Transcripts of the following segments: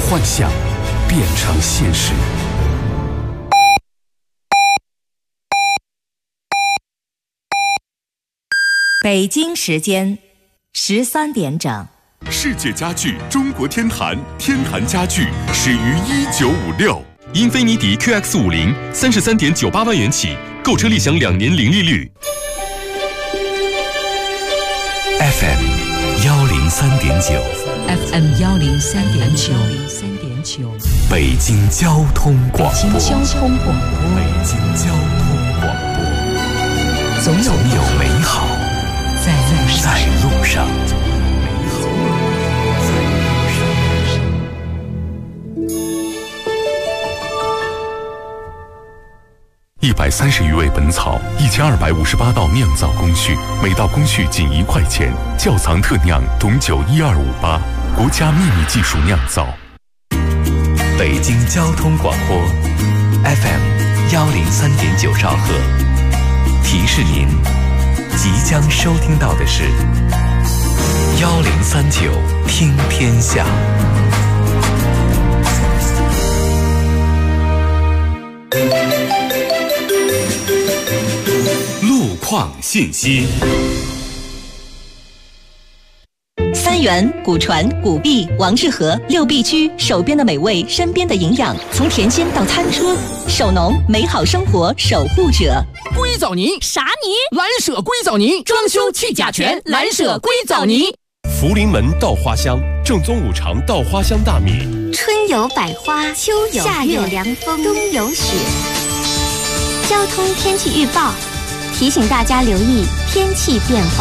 幻想变成现实。 北京时间13点整。 世界家具中国天坛，天坛家具始于1956。英菲尼迪 QX50 33.98万元起，购车立享2年零利率。 FM 103.9 FM 103.9 北京交通广播。 北京交通广播。 北京交通广播。总有美好在路上。130余味本草，1258道酿造工序，每道工序仅1块钱。窖藏特酿董酒12588，国家秘密技术酿造。北京交通广播 FM 103.9兆赫，提示您即将收听到的是1039听天下。路况信息。 三元、古传、古壁、王致和6必居，手边的美味，身边的营养，从甜心到餐车，手农美好生活守护者。 硅藻泥啥泥？ 蓝舍硅藻泥，装修去甲醛，蓝舍硅藻泥。 福临门稻花香，正宗5常稻花香大米。 春有百花，秋有夏有凉风，冬有雪。交通天气预报提醒大家留意天气变化。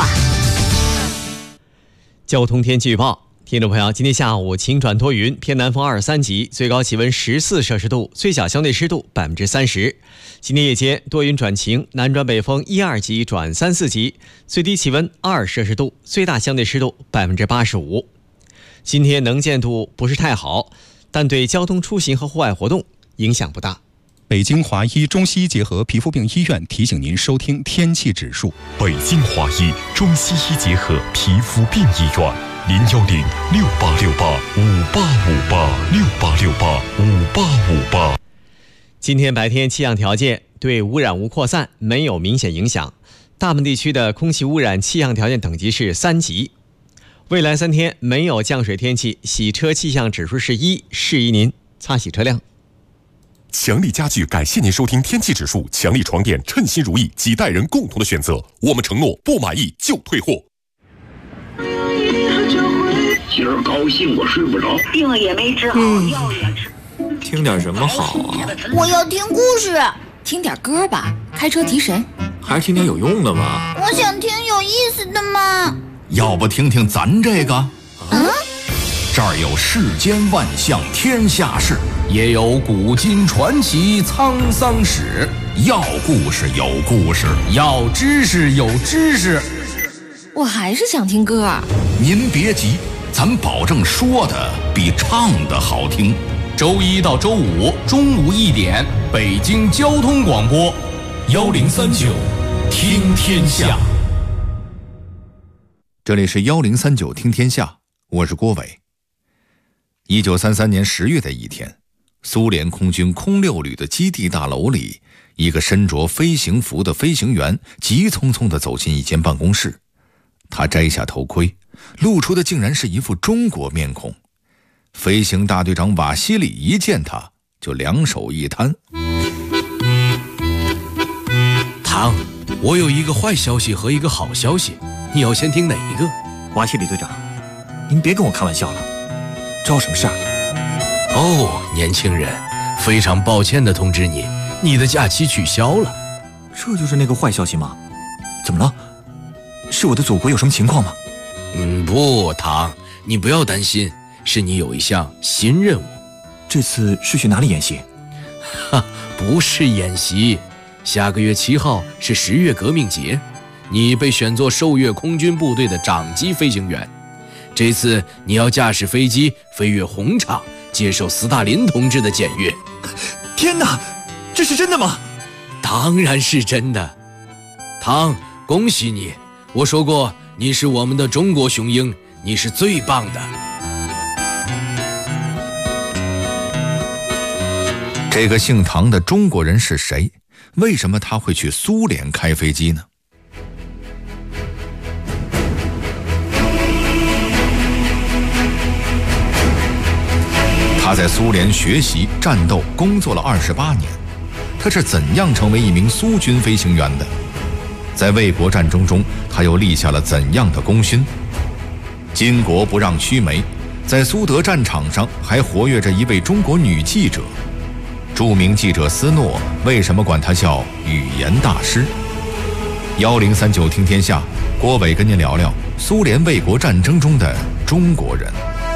交通天气预报，听众朋友，今天下午晴转多云，偏南风2、3级，最高气温14摄氏度，最小相对湿度30%。今天夜间多云转晴，南转北风1、2级转3、4级，最低气温2摄氏度，最大相对湿度85%。今天能见度不是太好，但对交通出行和户外活动影响不大。 北京华医中西医结合皮肤病医院提醒您收听天气指数。 北京华医中西医结合皮肤病医院，0106868585858685858。 今天白天气象条件对污染物扩散没有明显影响，大部分地区的空气污染气象条件等级是3级。未来3天没有降水天气，洗车气象指数是1，适宜您擦洗车辆。 强力家具感谢您收听天气指数，强力床垫称心如意，几代人共同的选择，我们承诺不满意就退货。 今儿高兴我睡不着， 病也没治好，药也吃。 听点什么好啊？ 我要听故事。 听点歌吧，开车提神。 还是听点有用的吧。 我想听有意思的嘛。 要不听听咱这个？这儿有世间万象天下事，也有古今传奇沧桑史。要故事有故事，要知识有知识。 我还是想听歌。 您别急，咱保证说的比唱的好听。周1到周5中午1点，北京交通广播1039听天下。这里是1039听天下，我是郭伟。1933年10月的一天，苏联空军空6旅的基地大楼里，一个身着飞行服的飞行员急匆匆地走进一间办公室。他摘下头盔，露出的竟然是一副中国面孔。飞行大队长瓦西里一见他就两手一摊。 唐，我有一个坏消息和一个好消息，你要先听哪一个？ 瓦西里队长，您别跟我开玩笑了，这有什么事儿？ 哦，年轻人，非常抱歉地通知你，你的假期取消了。 这就是那个坏消息吗？怎么了？是我的祖国有什么情况吗？ 不，唐，你不要担心，是你有一项新任务。 这次是去哪里演习？ 不是演习，下个月7号是10月革命节，你被选作受阅空军部队的长机飞行员。这次你要驾驶飞机飞越红场，接受斯大林同志的检阅。 天哪，这是真的吗？ 当然是真的。唐，恭喜你，我说过你是我们的中国雄鹰，你是最棒的。 这个姓唐的中国人是谁？为什么他会去苏联开飞机呢？他在苏联学习、战斗、工作了28年，他是怎样成为一名苏军飞行员的？在卫国战争中，他又立下了怎样的功勋？巾帼不让须眉，在苏德战场上还活跃着一位中国女记者。著名记者斯诺为什么管他叫语言大师？1039听天下，郭伟跟您聊聊苏联卫国战争中的中国人。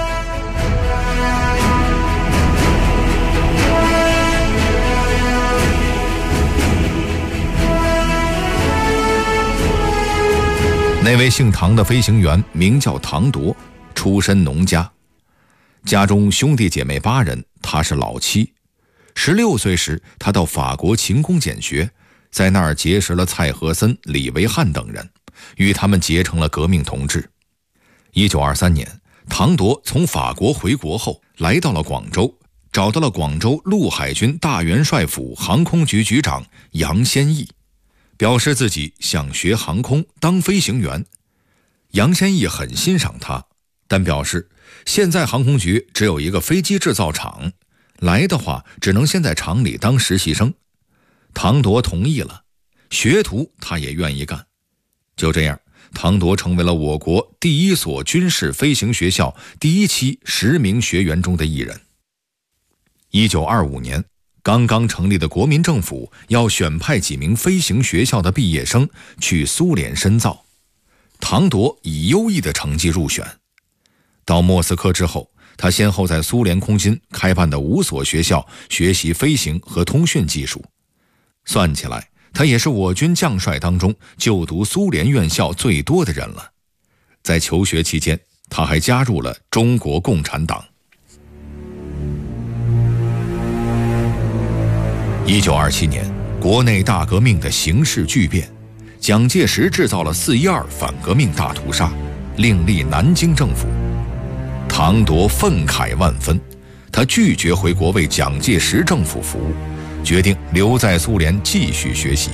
那位姓唐的飞行员名叫唐铎，出身农家，家中兄弟姐妹8人，他是老七。16岁时，他到法国勤工俭学，在那儿结识了蔡和森、李维汉等人，与他们结成了革命同志。1923年，唐铎从法国回国后，来到了广州，找到了广州陆海军大元帅府航空局局长杨先义，表示自己想学航空当飞行员。杨先义很欣赏他，但表示现在航空局只有一个飞机制造厂，来的话只能先在厂里当实习生。唐铎同意了，学徒他也愿意干。就这样，唐铎成为了我国第一所军事飞行学校第一期10名学员中的一人。1925年，刚刚成立的国民政府要选派几名飞行学校的毕业生去苏联深造，唐铎以优异的成绩入选。到莫斯科之后，他先后在苏联空军开办的5所学校学习飞行和通讯技术，算起来，他也是我军将帅当中就读苏联院校最多的人了。在求学期间，他还加入了中国共产党。1927年，国内大革命的形势巨变，蒋介石制造了4·12反革命大屠杀，另立南京政府。唐铎愤慨万分，他拒绝回国为蒋介石政府服务，决定留在苏联继续学习。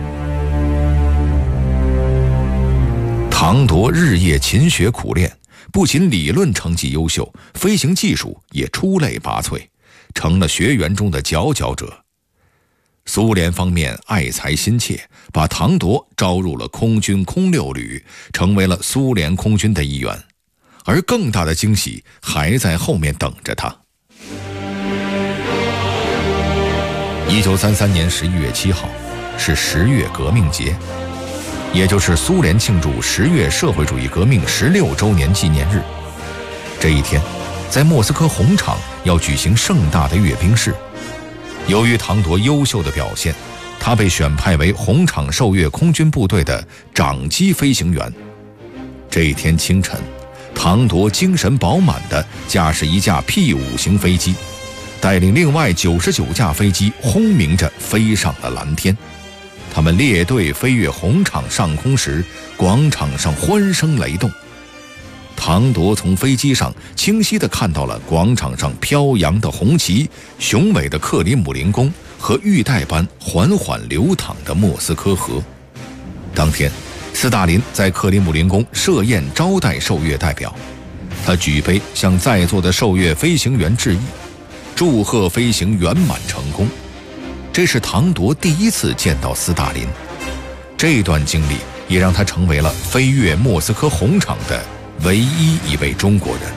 唐铎日夜勤学苦练，不仅理论成绩优秀，飞行技术也出类拔萃，成了学员中的佼佼者。苏联方面爱才心切，把唐铎招入了空军空6旅，成为了苏联空军的一员。而更大的惊喜还在后面等着他。1933年11月7号是10月革命节，也就是苏联庆祝10月社会主义革命16周年纪念日。这一天，在莫斯科红场要举行盛大的阅兵式。由于唐铎优秀的表现，他被选派为红场受阅空军部队的长机飞行员。这一天清晨，唐铎精神饱满地驾驶一架 P5 型飞机，带领另外99架飞机轰鸣着飞上了蓝天。他们列队飞越红场上空时，广场上欢声雷动。唐铎从飞机上清晰地看到了广场上飘扬的红旗、雄伟的克里姆林宫和玉带般缓缓流淌的莫斯科河。当天，斯大林在克里姆林宫设宴招待受阅代表，他举杯向在座的受阅飞行员致意，祝贺飞行圆满成功。这是唐铎第一次见到斯大林，这段经历也让他成为了飞越莫斯科红场的唯一一位中国人。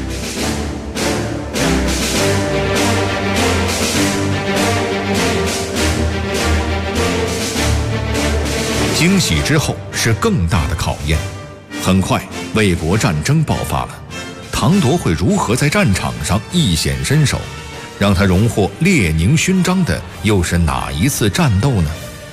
惊喜之后是更大的考验。很快，卫国战争爆发了。唐铎会如何在战场上一显身手？让他荣获列宁勋章的又是哪一次战斗呢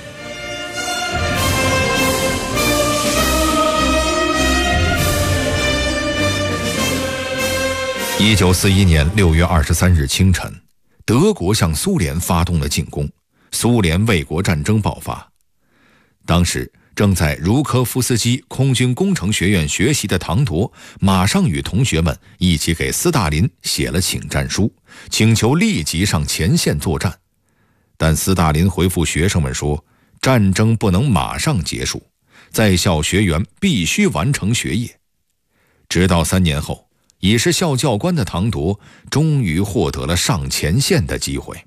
？1941年6月23日清晨，德国向苏联发动了进攻，苏联卫国战争爆发。当时正在茹科夫斯基空军工程学院学习的唐铎，马上与同学们一起给斯大林写了请战书，请求立即上前线作战。但斯大林回复学生们说，战争不能马上结束，在校学员必须完成学业。直到3年后，已是校教官的唐铎终于获得了上前线的机会。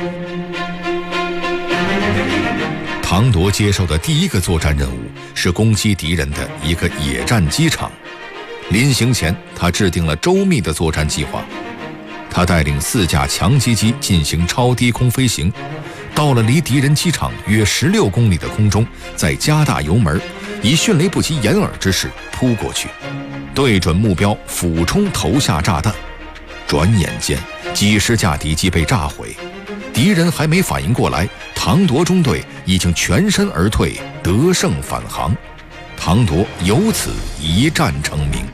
唐铎接受的第一个作战任务是攻击敌人的一个野战机场。临行前，他制定了周密的作战计划。他带领4架强击机进行超低空飞行，到了离敌人机场约16公里的空中，再加大油门，以迅雷不及掩耳之势扑过去，对准目标俯冲投下炸弹。转眼间，几十架敌机被炸毁，敌人还没反应过来，唐铎中队已经全身而退，得胜返航。唐铎由此一战成名。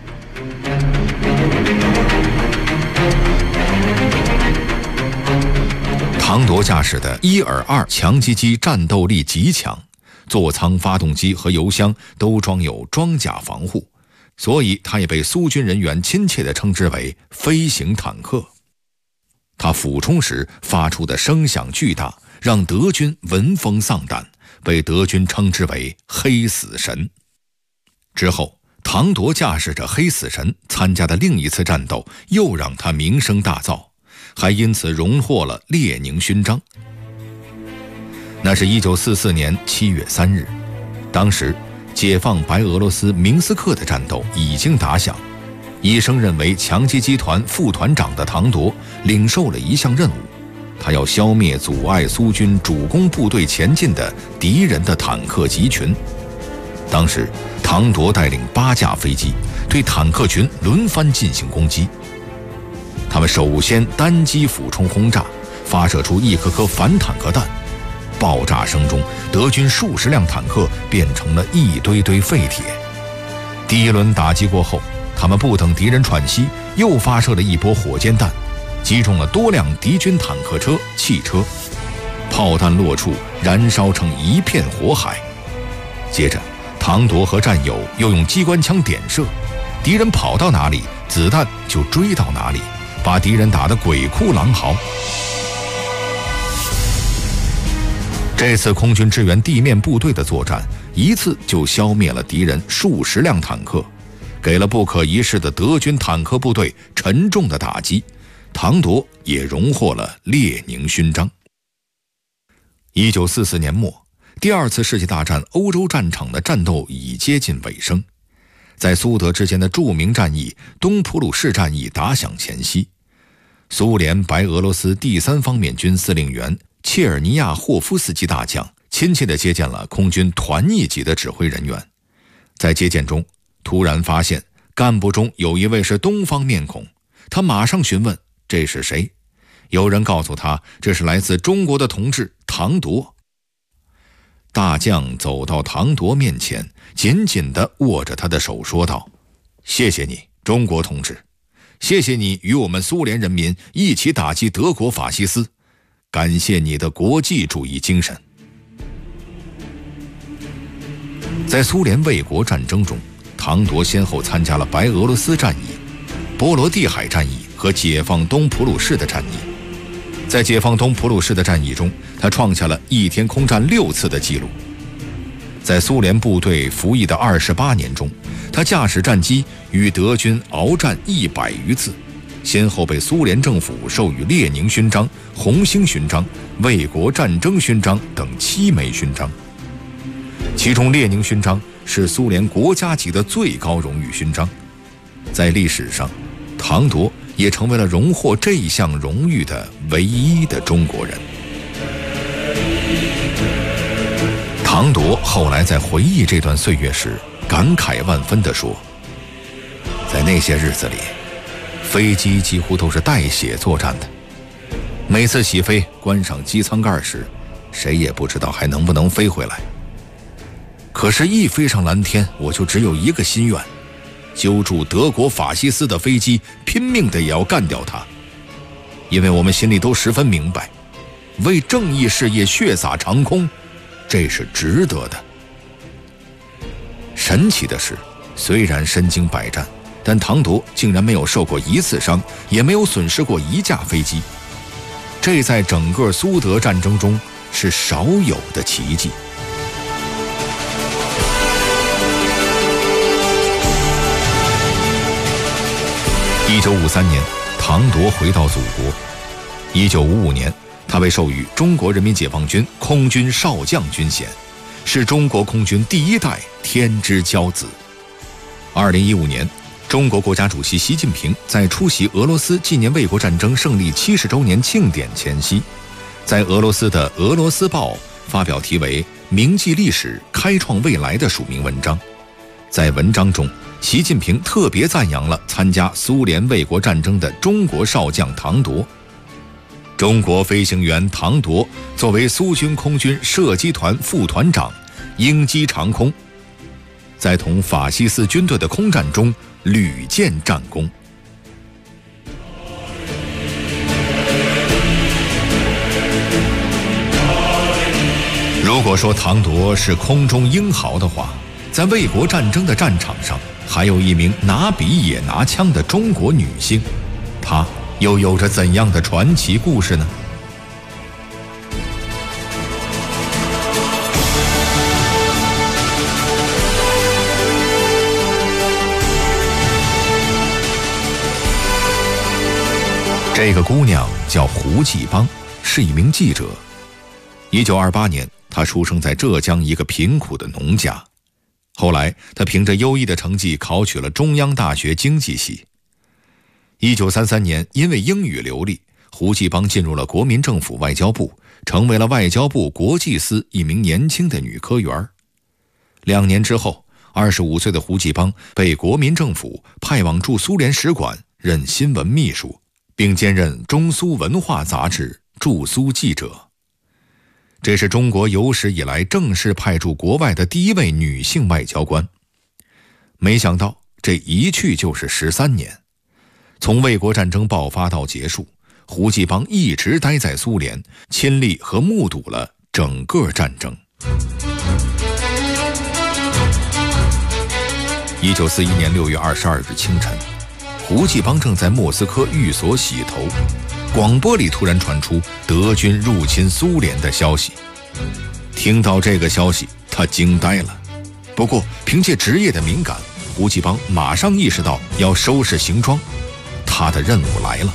唐铎驾驶的伊尔2强击机战斗力极强，座舱、发动机和油箱都装有装甲防护，所以他也被苏军人员亲切地称之为飞行坦克。他俯冲时发出的声响巨大，让德军闻风丧胆，被德军称之为黑死神。之后，唐铎驾驶着黑死神参加的另一次战斗又让他名声大噪，还因此荣获了列宁勋章。那是1944年7月3日，当时解放白俄罗斯明斯克的战斗已经打响，一升任为强击机团副团长的唐铎领受了一项任务，他要消灭阻碍苏军主攻部队前进的敌人的坦克集群。当时唐铎带领8架飞机对坦克群轮番进行攻击，他们首先单机俯冲轰炸，发射出一颗颗反坦克弹，爆炸声中德军数十辆坦克变成了一堆堆废铁。第一轮打击过后，他们不等敌人喘息，又发射了一波火箭弹，击中了多辆敌军坦克车、汽车，炮弹落处燃烧成一片火海。接着唐铎和战友又用机关枪点射，敌人跑到哪里，子弹就追到哪里，把敌人打得鬼哭狼嚎。这次空军支援地面部队的作战，一次就消灭了敌人数十辆坦克，给了不可一世的德军坦克部队沉重的打击。唐铎也荣获了列宁勋章。1944年末，第2次世界大战欧洲战场的战斗已接近尾声，在苏德之间的著名战役东普鲁士战役打响前夕，苏联白俄罗斯第3方面军司令员切尔尼亚霍夫斯基大将亲切地接见了空军团一级的指挥人员。在接见中，突然发现干部中有一位是东方面孔，他马上询问这是谁。有人告诉他，这是来自中国的同志唐铎。大将走到唐铎面前，紧紧地握着他的手说道：谢谢你，中国同志，谢谢你与我们苏联人民一起打击德国法西斯，感谢你的国际主义精神。在苏联卫国战争中，唐铎先后参加了白俄罗斯战役、波罗的海战役和解放东普鲁士的战役。在解放东普鲁士的战役中，他创下了一天空战6次的纪录。在苏联部队服役的28年中，他驾驶战机与德军鏖战100余次，先后被苏联政府授予列宁勋章、红星勋章、卫国战争勋章等7枚勋章。其中列宁勋章是苏联国家级的最高荣誉勋章。在历史上，唐铎也成为了荣获这一项荣誉的唯一的中国人。唐铎后来在回忆这段岁月时，感慨万分地说，在那些日子里，飞机几乎都是带血作战的，每次起飞关上机舱盖时，谁也不知道还能不能飞回来。可是一飞上蓝天，我就只有一个心愿，揪住德国法西斯的飞机，拼命的也要干掉它。因为我们心里都十分明白，为正义事业血洒长空，这是值得的。 神奇的是，虽然身经百战，但唐铎竟然没有受过一次伤，也没有损失过一架飞机。这在整个苏德战争中是少有的奇迹。1953年，唐铎回到祖国。1955年，他被授予中国人民解放军空军少将军衔，是中国空军第一代天之骄子。2015年，中国国家主席习近平在出席俄罗斯纪念卫国战争胜利70周年庆典前夕，在俄罗斯的《俄罗斯报》发表题为《铭记历史，开创未来》的署名文章。在文章中，习近平特别赞扬了参加苏联卫国战争的中国少将唐铎。中国飞行员唐铎作为苏军空军射击团副团长，鹰击长空，在同法西斯军队的空战中屡建战功。如果说唐铎是空中英豪的话，在卫国战争的战场上，还有一名拿笔也拿枪的中国女性，她又有着怎样的传奇故事呢？这个姑娘叫胡继邦，是一名记者。1928年，她出生在浙江一个贫苦的农家。后来，他凭着优异的成绩考取了中央大学经济系。1933年，因为英语流利，胡继邦进入了国民政府外交部，成为了外交部国际司一名年轻的女科员。2年之后，25岁的胡继邦被国民政府派往驻苏联使馆任新闻秘书，并兼任中苏文化杂志驻苏记者。这是中国有史以来正式派驻国外的第一位女性外交官。没想到这一去就是13年，从卫国战争爆发到结束，胡继邦一直待在苏联，亲历和目睹了整个战争。1941年6月22日清晨，胡继邦正在莫斯科寓所洗头，广播里突然传出德军入侵苏联的消息。听到这个消息，他惊呆了。不过凭借职业的敏感，胡继邦马上意识到要收拾行装，他的任务来了。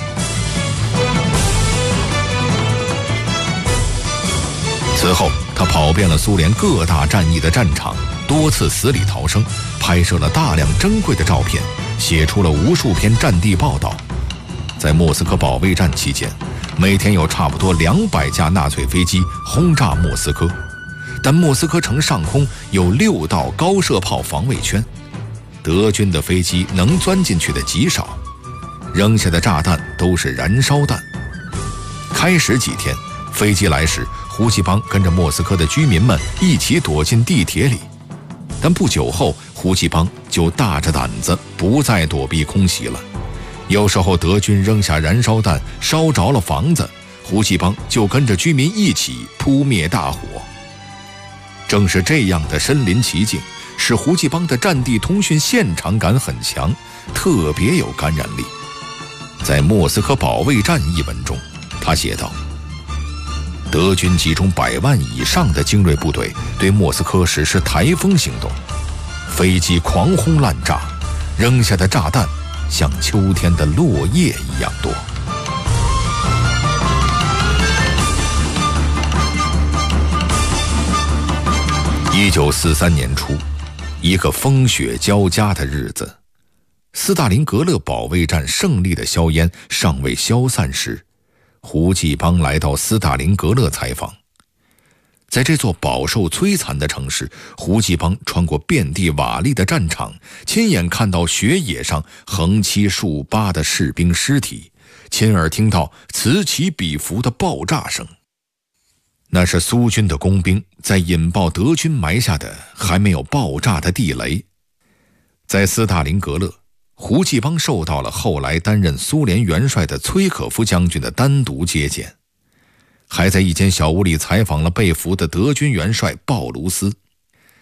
此后，他跑遍了苏联各大战役的战场，多次死里逃生，拍摄了大量珍贵的照片，写出了无数篇战地报道。在莫斯科保卫战期间，每天有差不多200架纳粹飞机轰炸莫斯科，但莫斯科城上空有6道高射炮防卫圈，德军的飞机能钻进去的极少，扔下的炸弹都是燃烧弹。开始几天，飞机来时，胡继邦跟着莫斯科的居民们一起躲进地铁里，但不久后，胡继邦就大着胆子不再躲避空袭了。有时候德军扔下燃烧弹，烧着了房子，胡继邦就跟着居民一起扑灭大火。正是这样的身临其境，使胡继邦的战地通讯现场感很强，特别有感染力。在《莫斯科保卫战》一文中，他写道：德军集中100万以上的精锐部队对莫斯科实施台风行动，飞机狂轰滥炸，扔下的炸弹像秋天的落叶一样多。1943年初，一个风雪交加的日子，斯大林格勒保卫战胜利的硝烟尚未消散时，胡继邦来到斯大林格勒采访。在这座饱受摧残的城市，胡继邦穿过遍地瓦砾的战场，亲眼看到雪野上横七竖八的士兵尸体，亲耳听到此起彼伏的爆炸声。那是苏军的工兵在引爆德军埋下的还没有爆炸的地雷。在斯大林格勒，胡继邦受到了后来担任苏联元帅的崔可夫将军的单独接见，还在一间小屋里采访了被俘的德军元帅鲍卢斯。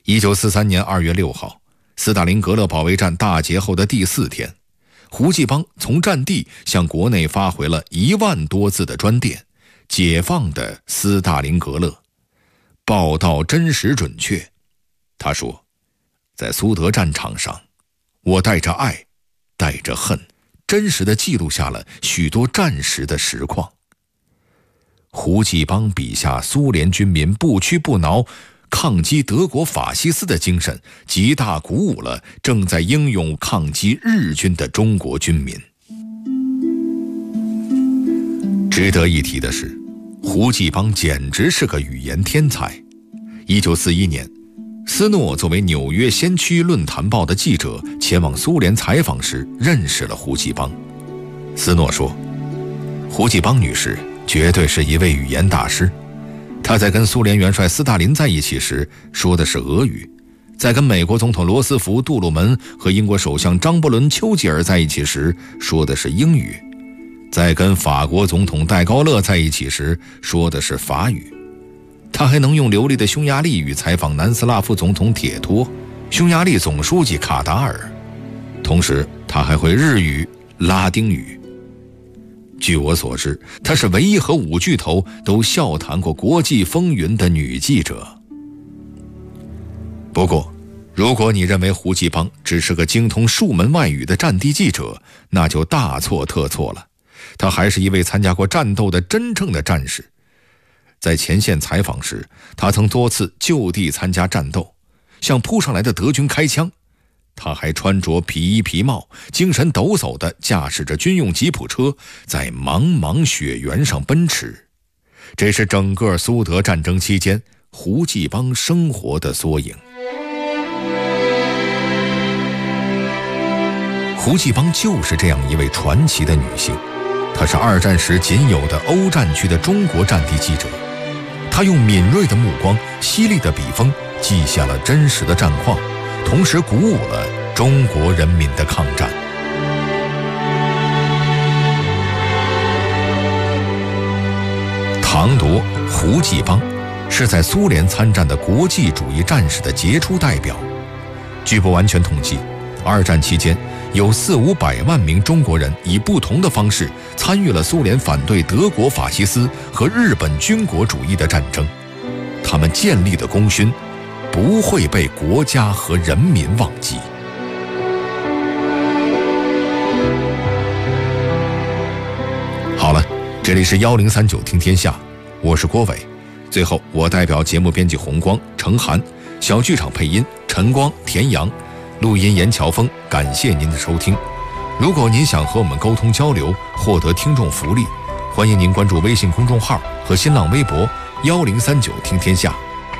1943年2月6号，斯大林格勒保卫战大捷后的第4天，胡继邦从战地向国内发回了1万多字的专电，解放的斯大林格勒，报道真实准确。他说，在苏德战场上，我带着爱，带着恨，真实地记录下了许多战时的实况。胡继邦笔下苏联军民不屈不挠抗击德国法西斯的精神，极大鼓舞了正在英勇抗击日军的中国军民。值得一提的是，胡继邦简直是个语言天才。1941年，斯诺作为纽约先驱论坛报的记者前往苏联采访时认识了胡继邦。斯诺说，胡继邦女士绝对是一位语言大师。她在跟苏联元帅斯大林在一起时说的是俄语，在跟美国总统罗斯福、杜鲁门和英国首相张伯伦、丘吉尔在一起时说的是英语，在跟法国总统戴高乐在一起时说的是法语。他还能用流利的匈牙利语采访南斯拉夫总统铁托、匈牙利总书记卡达尔，同时他还会日语、拉丁语。据我所知，她是唯一和5巨头都笑谈过国际风云的女记者。不过，如果你认为胡继邦只是个精通数门外语的战地记者，那就大错特错了。他还是一位参加过战斗的真正的战士。在前线采访时，他曾多次就地参加战斗，向扑上来的德军开枪。他还穿着皮衣皮帽，精神抖擞地驾驶着军用吉普车，在茫茫雪原上奔驰。这是整个苏德战争期间胡继邦生活的缩影。胡继邦就是这样一位传奇的女性，她是2战时仅有的欧战区的中国战地记者。她用敏锐的目光、犀利的笔锋记下了真实的战况，同时鼓舞了中国人民的抗战。唐铎、胡继邦是在苏联参战的国际主义战士的杰出代表。据不完全统计，2战期间有400-500万名中国人以不同的方式参与了苏联反对德国法西斯和日本军国主义的战争。他们建立的功勋不会被国家和人民忘记。好了，这里是1039听天下，我是郭伟。最后，我代表节目编辑红光、程涵，小剧场配音陈光、田阳，录音严乔峰，感谢您的收听。如果您想和我们沟通交流，获得听众福利，欢迎您关注微信公众号和新浪微博1039听天下。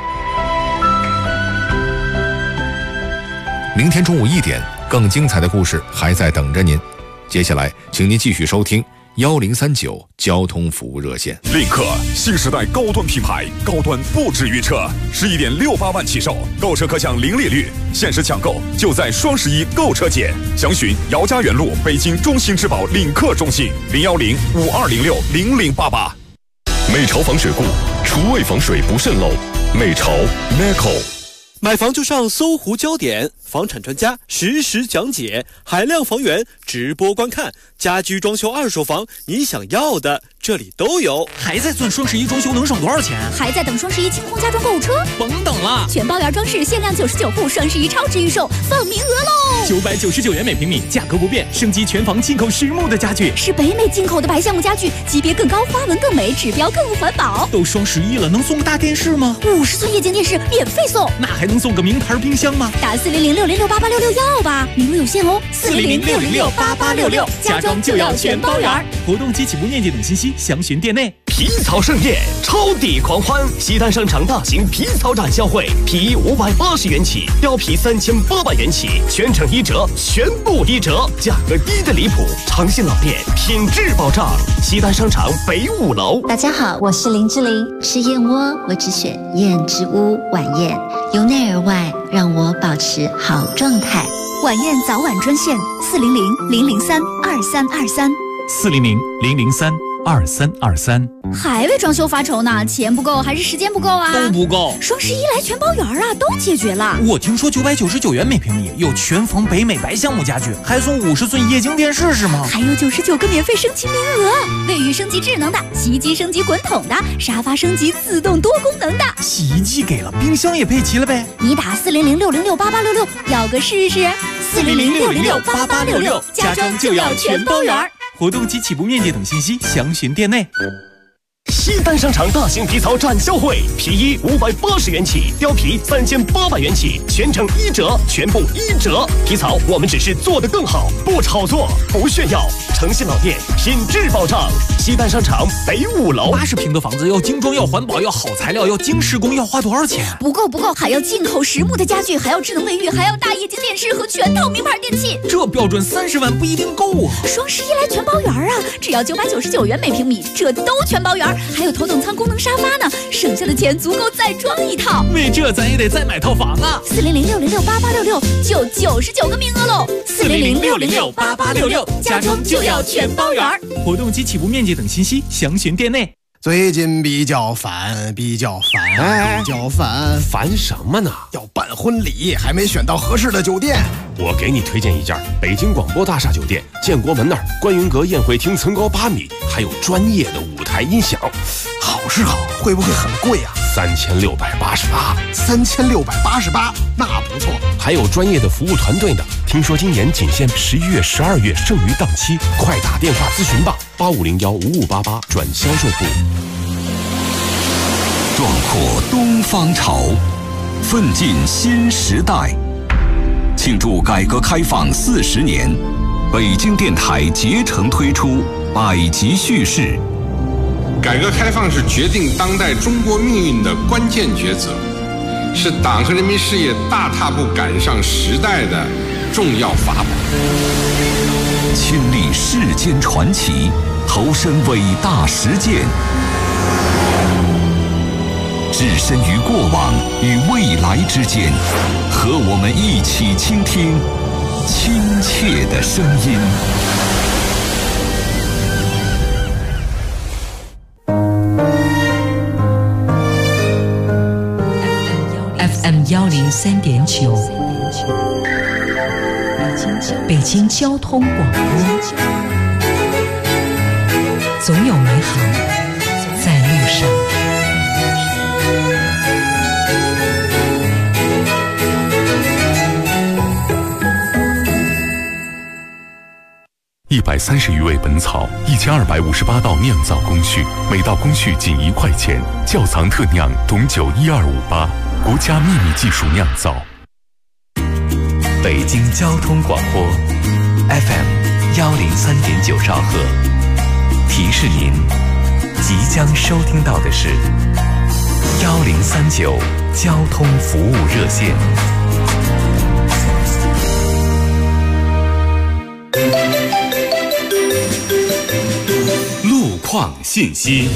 明天中午1点，更精彩的故事还在等着您。接下来，请您继续收听1039交通服务热线。 领克新时代高端品牌，高端不止于车，11.68万起售，购车可享零利率，限时抢购就在双11购车节。详询姚家园路北京中心之宝领克中心，010-5206-0088。美潮防水固，厨卫防水不渗漏。美潮 Meco。 买房就上搜狐焦点，房产专家实时讲解，海量房源直播观看，家居装修二手房，你想要的这里都有。 还在算双11装修能省多少钱？ 还在等双11清空家装购物车？ 甭等了， 全包圆装饰限量99户，双11超值预售，放名额喽 ！999元每平米，价格不变，升级全房进口实木的家具， 是北美进口的白橡木家具，级别更高，花纹更美，指标更环保。 都双11了，能送个大电视吗 ？50寸液晶电视免费送， 那还能送个名牌冰箱吗？ 打400-606-8866要吧，名额有限哦。 400-606-8866，家装就要全包圆。活动及起步链接等信息详询店内。 皮草盛宴，超抵狂欢！西单商场大型皮草展销会，皮衣580元起，貂皮3800元起，全程1折，全部1折，价格低的离谱。诚信老店，品质保障。西单商场北5楼。 大家好，我是林志玲。吃燕窝，我只选燕之屋晚宴，由内而外让我保持好状态。 晚宴早晚专线400-003-2323。 400-003-2323。 2323。 还为装修发愁呢？钱不够还是时间不够啊？ 都不够。 双11来全包圆啊，都解决了。 我听说999元每平米有全房北美白橡木家具，还送50寸液晶电视是吗？ 还有99个免费升级名额，卫浴升级智能的，洗衣机升级滚筒的，沙发升级自动多功能的。 洗衣机给了，冰箱也配齐了呗。 你打400-606-8866，要个试试。400-606-8866，家装就要全包圆。 活动及起步面积等信息详询店内。 西单商场大型皮草展销会，皮衣580元起，貂皮3800元起，全程1折，全部1折。皮草我们只是做得更好，不炒作，不炫耀，诚信老店，品质保障。西单商场北5楼 ，80平的房子要精装，要环保，要好材料，要精施工，要花多少钱？ 不够，还要进口实木的家具，还要智能卫浴，还要大液晶电视和全套名牌电器。 这标准30万不一定够啊！ 双11来全包圆啊，只要999元每平米，这都全包圆。还有头等舱功能沙发呢，省下的钱足够再装一套。 为这咱也得再买套房啊 ！400-606-8866，就99个名额喽！400-606-8866，家装就要全包圆。 活动及起步面积等信息详询店内。 最近比较烦， 烦什么呢？ 要办婚礼，还没选到合适的酒店。 我给你推荐一家北京广播大厦酒店，建国门那儿，观云阁宴会厅层高8米，还有专业的舞台音响。 好是好，会不会很贵啊 ？3688。 3688，那不错。 还有专业的服务团队呢。听说今年仅限11月、12月剩余档期，快打电话咨询吧，85015588转销售部。 壮阔东方潮，奋进新时代。庆祝改革开放40年，北京电台竭诚推出百集叙事。 改革开放是决定当代中国命运的关键抉择，是党和人民事业大踏步赶上时代的重要法宝。 亲历世间传奇，投身伟大实践，置身于过往与未来之间，和我们一起倾听亲切的声音。 FM103.9，北京交通广播，总有美好在路上。 130余味本草，1258道酿造工序，每道工序仅1块钱，窖藏特酿董酒12588，国家秘密技术酿造。 北京交通广播 FM103.9兆赫，提示您即将收听到的是1039交通服务热线。 路况信息。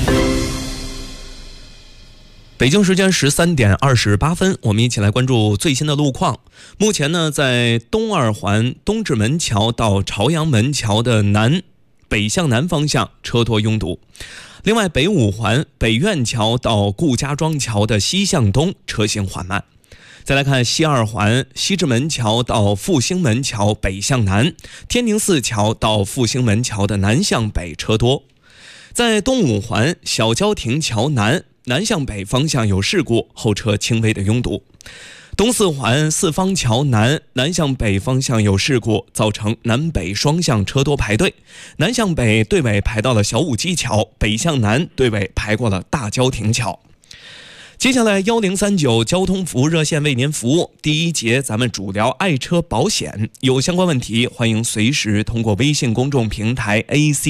北京时间13点28分，我们一起来关注最新的路况。目前呢，在东二环东直门桥到朝阳门桥的北向南方向车多拥堵。另外，北五环北苑桥到顾家庄桥的西向东车行缓慢。再来看西二环西直门桥到复兴门桥北向南，天宁寺桥到复兴门桥的南向北车多。在东五环小郊亭桥南向北方向有事故，后车轻微的拥堵。东四环四方桥南向北方向有事故，造成南北双向车多排队，南向北队尾排到了小武基桥，北向南队尾排过了大郊亭桥。接下来1039交通服务热线为您服务。第一节咱们主聊爱车保险，有相关问题欢迎随时通过微信公众平台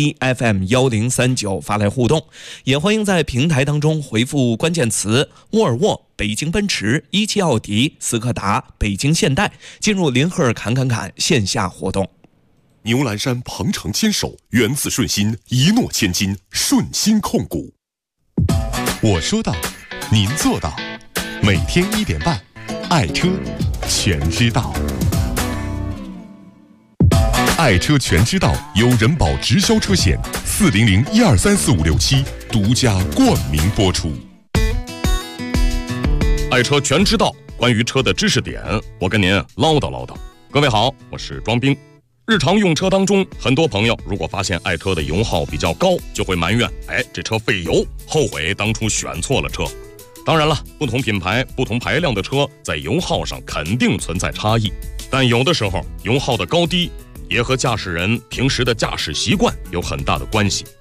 ACFM1039 发来互动，也欢迎在平台当中回复关键词沃尔沃、北京奔驰、17奥迪、斯柯达、北京现代，进入林赫侃线下活动。 牛栏山鹏程牵手，源自顺心，一诺千金，顺心控股。我说到，您做到，每天1点半，爱车全知道。 爱车全知道由人保直销车险400123456独家冠名播出。 爱车全知道，关于车的知识点，我跟您唠叨唠叨。各位好，我是庄斌。日常用车当中，很多朋友如果发现爱车的油耗比较高，就会埋怨，这车费油，后悔当初选错了车。当然了，不同品牌、不同排量的车在油耗上肯定存在差异，但有的时候油耗的高低也和驾驶人平时的驾驶习惯有很大的关系。